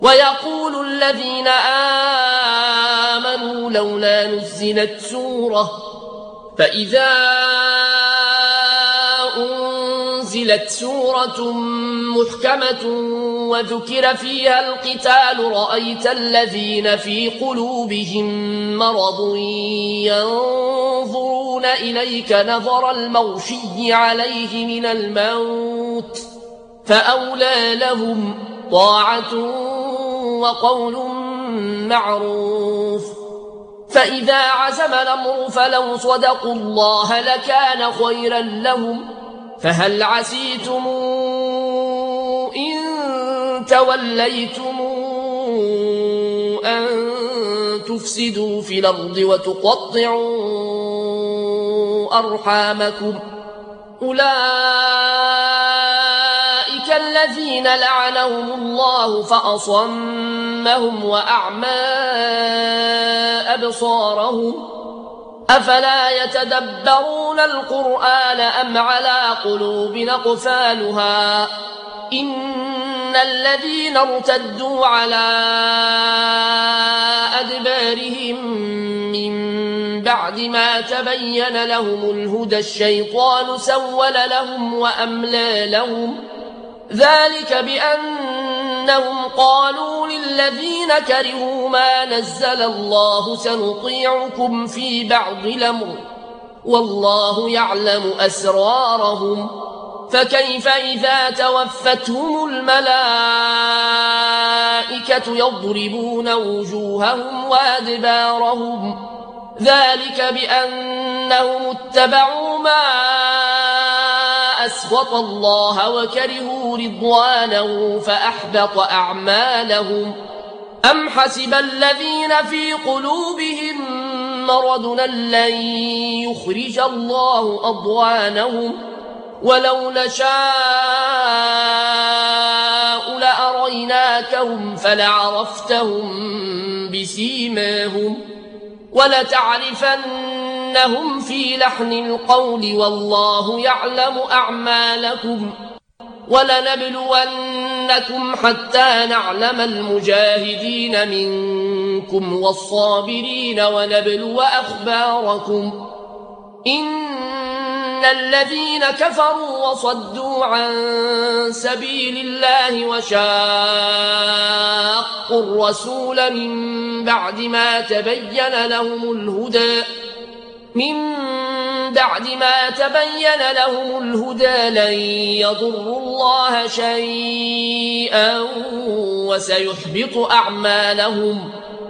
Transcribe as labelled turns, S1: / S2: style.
S1: ويقول الذين آمنوا لولا نزلت سورة فإذا أنزلت سورة محكمة وذكر فيها القتال رأيت الذين في قلوبهم مرض ينظرون إليك نظر المغشي عليه من الموت فأولى لهم طاعة وقول معروف فإذا عزم الأمر فلو صدقوا الله لكان خيرا لهم فهل عسيتم إن توليتم أن تفسدوا في الأرض وتقطعوا أرحامكم أولئك الذين لعنهم الله فأصمهم وأعمى أبصارهم أفلا يتدبرون القرآن أم على قلوب أقفالها إن الذين ارتدوا على أدبارهم من بعد ما تبين لهم الهدى الشيطان سول لهم وأملى لهم ذلك بأنهم قالوا للذين كرهوا ما نزل الله سنطيعكم في بعض الأمر والله يعلم أسرارهم فكيف إذا توفتهم الملائكة يضربون وجوههم وأدبارهم ذلك بأنهم اتبعوا ما أسخط الله وكرهوا رضوانه فأحبط أعمالهم أم حسب الذين في قلوبهم مرض لن يخرج الله أضغانهم ولو نشاء لأريناكهم فلعرفتهم بسيماهم ولتعرفنهم في لحن القول والله يعلم أعمالكم ولنبلونكم حتى نعلم المجاهدين منكم والصابرين ونبلو أخباركم إن الذين كفروا وصدوا عن سبيل الله وشاقوا الرسول من بعد ما تبين لهم الهدى لن يضروا الله شيئا وسيحبط أعمالهم